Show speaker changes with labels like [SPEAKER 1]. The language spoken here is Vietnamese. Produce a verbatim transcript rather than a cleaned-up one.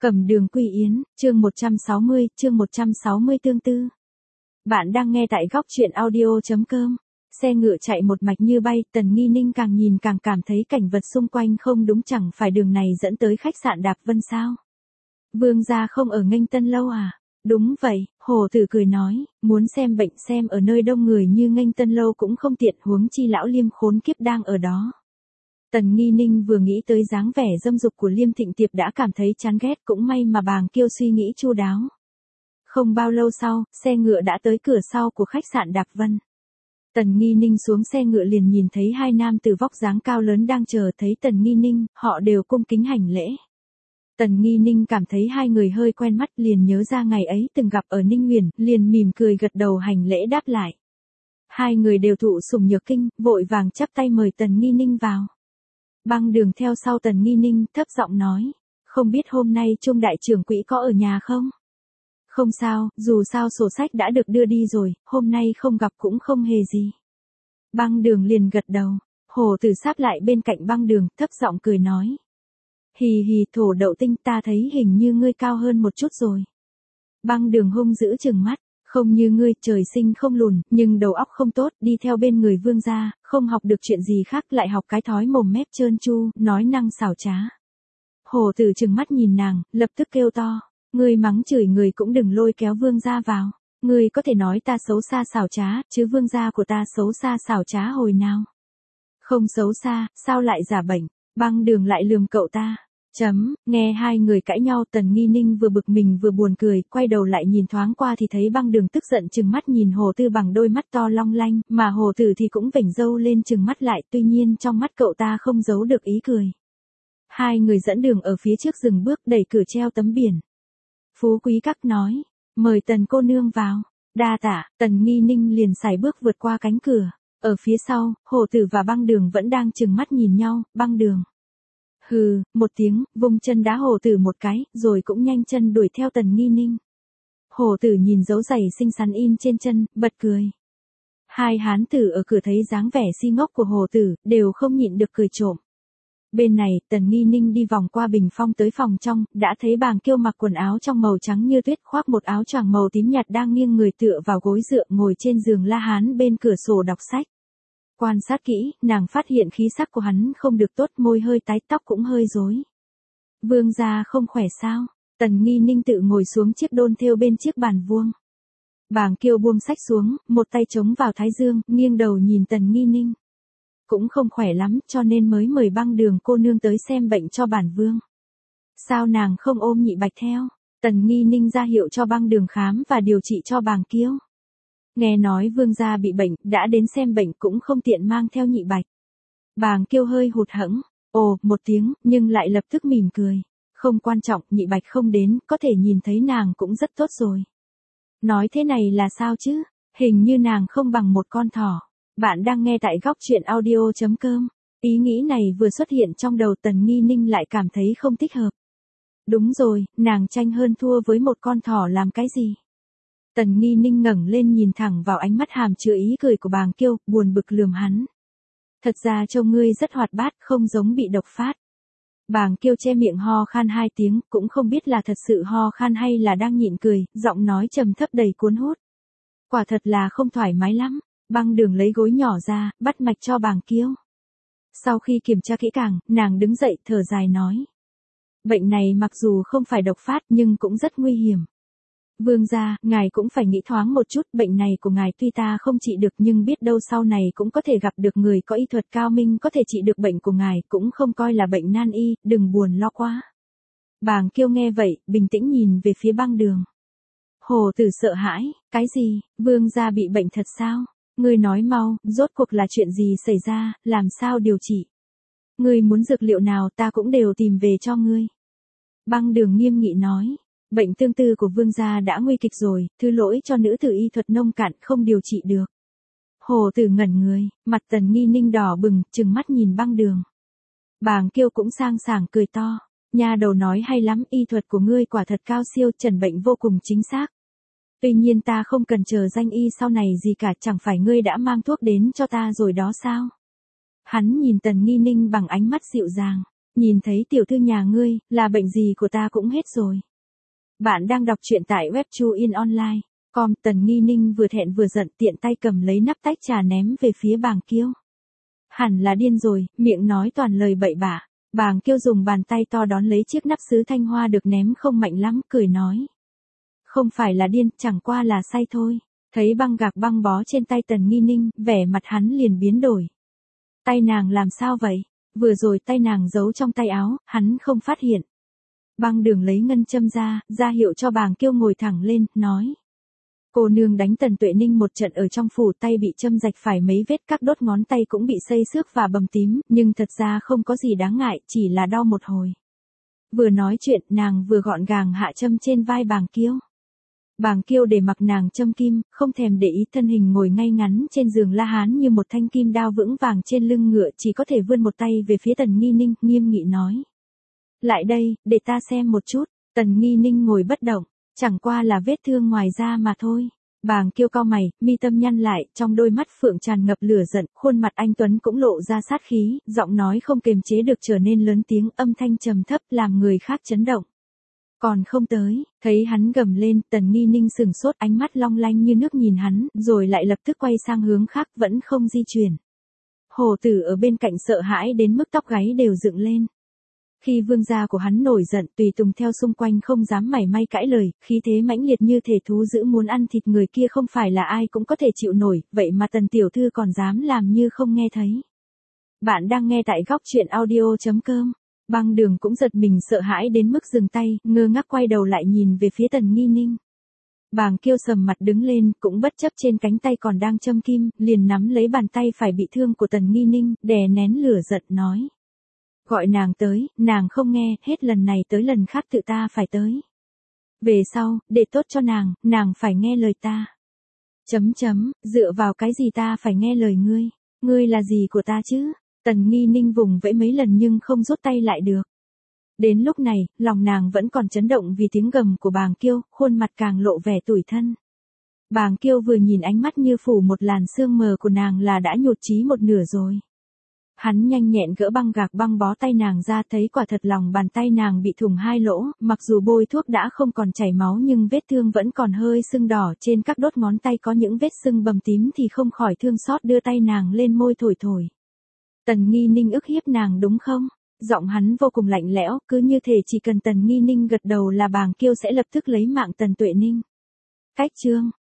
[SPEAKER 1] Cẩm Đường Quy Yến, chương một trăm sáu mươi, chương một trăm sáu mươi tương tư. Bạn đang nghe tại góc truyện audio chấm com. Xe ngựa chạy một mạch như bay, Tần Nghi Ninh càng nhìn càng cảm thấy cảnh vật xung quanh không đúng, chẳng phải đường này dẫn tới khách sạn Đạp Vân sao? Vương gia không ở Nghênh Tân lâu à? Đúng vậy, Hồ Tử cười nói, muốn xem bệnh xem ở nơi đông người như Nghênh Tân lâu cũng không tiện, huống chi lão Liêm khốn kiếp đang ở đó. Tần Nghi Ninh vừa nghĩ tới dáng vẻ dâm dục của Liêm Thịnh Tiệp đã cảm thấy chán ghét, cũng may mà Bàng Kiêu suy nghĩ chu đáo. Không bao lâu sau, xe ngựa đã tới cửa sau của khách sạn Đạp Vân. Tần Nghi Ninh xuống xe ngựa liền nhìn thấy hai nam tử vóc dáng cao lớn đang chờ, thấy Tần Nghi Ninh, họ đều cung kính hành lễ. Tần Nghi Ninh cảm thấy hai người hơi quen mắt, liền nhớ ra ngày ấy từng gặp ở Ninh Huyền, liền mỉm cười gật đầu hành lễ đáp lại. Hai người đều thụ sủng nhược kinh, vội vàng chắp tay mời Tần Nghi Ninh vào. Băng Đường theo sau Tần Nghi Ninh, thấp giọng nói, không biết hôm nay Trung đại trưởng quỹ có ở nhà không? Không sao, dù sao sổ sách đã được đưa đi rồi, hôm nay không gặp cũng không hề gì. Băng Đường liền gật đầu, Hồ Tử sáp lại bên cạnh Băng Đường, thấp giọng cười nói. Hì hì, Thổ Đậu Tinh, ta thấy hình như ngươi cao hơn một chút rồi. Băng Đường hung dữ trừng mắt. Không như ngươi, trời sinh không lùn, nhưng đầu óc không tốt, đi theo bên người Vương gia, không học được chuyện gì khác, lại học cái thói mồm mép trơn tru, nói năng xảo trá. Hồ Tử trừng mắt nhìn nàng, lập tức kêu to, ngươi mắng chửi người cũng đừng lôi kéo Vương gia vào. Ngươi có thể nói ta xấu xa xảo trá, chứ Vương gia của ta xấu xa xảo trá hồi nào? Không xấu xa, sao lại giả bệnh? Băng Đường lại lườm cậu ta. Chấm, nghe hai người cãi nhau, Tần Nghi Ninh vừa bực mình vừa buồn cười, quay đầu lại nhìn thoáng qua thì thấy Băng Đường tức giận trừng mắt nhìn Hồ Tư bằng đôi mắt to long lanh, mà Hồ Tử thì cũng vểnh râu lên trừng mắt lại, tuy nhiên trong mắt cậu ta không giấu được ý cười. Hai người dẫn đường ở phía trước dừng bước, đẩy cửa treo tấm biển. Phú Quý Các nói, mời Tần cô nương vào. Đa tạ, Tần Nghi Ninh liền sải bước vượt qua cánh cửa. Ở phía sau, Hồ Tử và Băng Đường vẫn đang trừng mắt nhìn nhau. Băng Đường hừ, một tiếng, vung chân đá Hồ Tử một cái, rồi cũng nhanh chân đuổi theo Tần Nghi Ninh. Hồ Tử nhìn dấu giày xinh xắn in trên chân, bật cười. Hai hán tử ở cửa thấy dáng vẻ si ngốc của Hồ Tử, đều không nhịn được cười trộm. Bên này, Tần Nghi Ninh đi vòng qua bình phong tới phòng trong, đã thấy Bàng Kiêu mặc quần áo trong màu trắng như tuyết, khoác một áo choàng màu tím nhạt đang nghiêng người tựa vào gối dựa, ngồi trên giường la hán bên cửa sổ đọc sách. Quan sát kỹ, nàng phát hiện khí sắc của hắn không được tốt, môi hơi tái, tóc cũng hơi rối. Vương gia không khỏe sao? Tần Nghi Ninh tự ngồi xuống chiếc đôn thêu bên chiếc bàn vuông. Bàng Kiêu buông sách xuống, một tay chống vào thái dương, nghiêng đầu nhìn Tần Nghi Ninh. Cũng không khỏe lắm, cho nên mới mời Băng Đường cô nương tới xem bệnh cho bản vương. Sao nàng không ôm Nhị Bạch theo? Tần Nghi Ninh ra hiệu cho Băng Đường khám và điều trị cho Bàng Kiêu. Nghe nói Vương gia bị bệnh, đã đến xem bệnh cũng không tiện mang theo Nhị Bạch. Bàng Kiêu hơi hụt hẫng, ồ, một tiếng, nhưng lại lập tức mỉm cười. Không quan trọng, Nhị Bạch không đến, có thể nhìn thấy nàng cũng rất tốt rồi. Nói thế này là sao chứ? Hình như nàng không bằng một con thỏ. Bạn đang nghe tại góc truyện audio chấm com. Ý nghĩ này vừa xuất hiện trong đầu Tần Nghi Ninh lại cảm thấy không thích hợp. Đúng rồi, nàng tranh hơn thua với một con thỏ làm cái gì? Tần Nghi Ninh ngẩng lên nhìn thẳng vào ánh mắt hàm chứa ý cười của Bàng Kiêu, buồn bực lườm hắn. Thật ra trông ngươi rất hoạt bát, không giống bị độc phát. Bàng Kiêu che miệng ho khan hai tiếng, cũng không biết là thật sự ho khan hay là đang nhịn cười, giọng nói trầm thấp đầy cuốn hút. Quả thật là không thoải mái lắm. Băng Đường lấy gối nhỏ ra, bắt mạch cho Bàng Kiêu. Sau khi kiểm tra kỹ càng, nàng đứng dậy thở dài nói. Bệnh này mặc dù không phải độc phát nhưng cũng rất nguy hiểm. Vương gia, ngài cũng phải nghĩ thoáng một chút, bệnh này của ngài tuy ta không trị được nhưng biết đâu sau này cũng có thể gặp được người có y thuật cao minh có thể trị được bệnh của ngài, cũng không coi là bệnh nan y, đừng buồn lo quá. Bàng Kiêu nghe vậy, bình tĩnh nhìn về phía Băng Đường. Hồ Tử sợ hãi, cái gì, Vương gia bị bệnh thật sao? Ngươi nói mau, rốt cuộc là chuyện gì xảy ra, làm sao điều trị? Ngươi muốn dược liệu nào ta cũng đều tìm về cho ngươi. Băng Đường nghiêm nghị nói, bệnh tương tư của Vương gia đã nguy kịch rồi, thứ lỗi cho nữ tử y thuật nông cạn không điều trị được. Hồ Tử ngẩn người, mặt Tần Nghi Ninh đỏ bừng, trừng mắt nhìn Băng Đường. Bàng Kiêu cũng sang sảng cười to, nha đầu nói hay lắm, y thuật của ngươi quả thật cao siêu, chẩn bệnh vô cùng chính xác. Tuy nhiên ta không cần chờ danh y sau này gì cả, chẳng phải ngươi đã mang thuốc đến cho ta rồi đó sao? Hắn nhìn Tần Nghi Ninh bằng ánh mắt dịu dàng. nhìn thấy tiểu thư nhà ngươi, là bệnh gì của ta cũng hết rồi. Bạn đang đọc truyện tại web Chu In Online. Com. Tần Nghi Ninh vừa thẹn vừa giận, tiện tay cầm lấy nắp tách trà ném về phía Bàng Kiêu. Hẳn là điên rồi, miệng nói toàn lời bậy bạ. Bàng Kiêu dùng bàn tay to đón lấy chiếc nắp sứ thanh hoa được ném không mạnh lắm, cười nói. Không phải là điên, chẳng qua là say thôi. Thấy băng gạc băng bó trên tay Tần Nghi Ninh, vẻ mặt hắn liền biến đổi. Tay nàng làm sao vậy? Vừa rồi tay nàng giấu trong tay áo, hắn không phát hiện. Băng Đường lấy ngân châm ra, ra hiệu cho Bàng Kiêu ngồi thẳng lên, nói. Cô nương đánh Tần Tuệ Ninh một trận ở trong phủ, tay bị châm rạch phải mấy vết, các đốt ngón tay cũng bị xây xước và bầm tím, nhưng thật ra không có gì đáng ngại, chỉ là đau một hồi. Vừa nói chuyện, nàng vừa gọn gàng hạ châm trên vai Bàng Kiêu. Bàng Kiêu để mặc nàng châm kim, không thèm để ý, thân hình ngồi ngay ngắn trên giường la hán như một thanh kim đao vững vàng trên lưng ngựa, chỉ có thể vươn một tay về phía Tần Nghi Ninh, nghiêm nghị nói. Lại đây, để ta xem một chút. Tần Nghi Ninh ngồi bất động, chẳng qua là vết thương ngoài da mà thôi. Bàng Kiêu cau mày, mi tâm nhăn lại, trong đôi mắt phượng tràn ngập lửa giận, khuôn mặt anh tuấn cũng lộ ra sát khí, giọng nói không kiềm chế được trở nên lớn tiếng, âm thanh trầm thấp làm người khác chấn động. Còn không tới, thấy hắn gầm lên, Tần Nghi Ninh sừng sốt, ánh mắt long lanh như nước nhìn hắn, rồi lại lập tức quay sang hướng khác, vẫn không di chuyển. Hồ Tử ở bên cạnh sợ hãi đến mức tóc gáy đều dựng lên. Khi vương gia của hắn nổi giận, tùy tùng theo xung quanh không dám mảy may cãi lời, khí thế mãnh liệt như thể thú dữ muốn ăn thịt người kia, không phải là ai cũng có thể chịu nổi, vậy mà Tần tiểu thư còn dám làm như không nghe thấy. Bạn đang nghe tại góc truyện audio chấm com. Băng Đường cũng giật mình sợ hãi đến mức dừng tay, ngơ ngác quay đầu lại nhìn về phía Tần Nghi Ninh. Bàng Kiêu sầm mặt đứng lên, cũng bất chấp trên cánh tay còn đang châm kim, liền nắm lấy bàn tay phải bị thương của Tần Nghi Ninh, đè nén lửa giận nói. Gọi nàng tới, nàng không nghe, hết lần này tới lần khác tự ta phải tới. Về sau, để tốt cho nàng, nàng phải nghe lời ta. Chấm chấm, dựa vào cái gì ta phải nghe lời ngươi, ngươi là gì của ta chứ? Tần Nghi Ninh vùng vẫy mấy lần nhưng không rút tay lại được. Đến lúc này, lòng nàng vẫn còn chấn động vì tiếng gầm của Bàng Kiêu, khuôn mặt càng lộ vẻ tủi thân. Bàng Kiêu vừa nhìn ánh mắt như phủ một làn sương mờ của nàng là đã nhụt chí một nửa rồi. Hắn nhanh nhẹn gỡ băng gạc băng bó tay nàng ra, thấy quả thật lòng bàn tay nàng bị thủng hai lỗ, mặc dù bôi thuốc đã không còn chảy máu nhưng vết thương vẫn còn hơi sưng đỏ, trên các đốt ngón tay có những vết sưng bầm tím thì không khỏi thương xót, đưa tay nàng lên môi thổi thổi. Tần Nghi Ninh ức hiếp nàng đúng không? Giọng hắn vô cùng lạnh lẽo, cứ như thể chỉ cần Tần Nghi Ninh gật đầu là Bàng Kiêu sẽ lập tức lấy mạng Tần Tuệ Ninh. Cách chương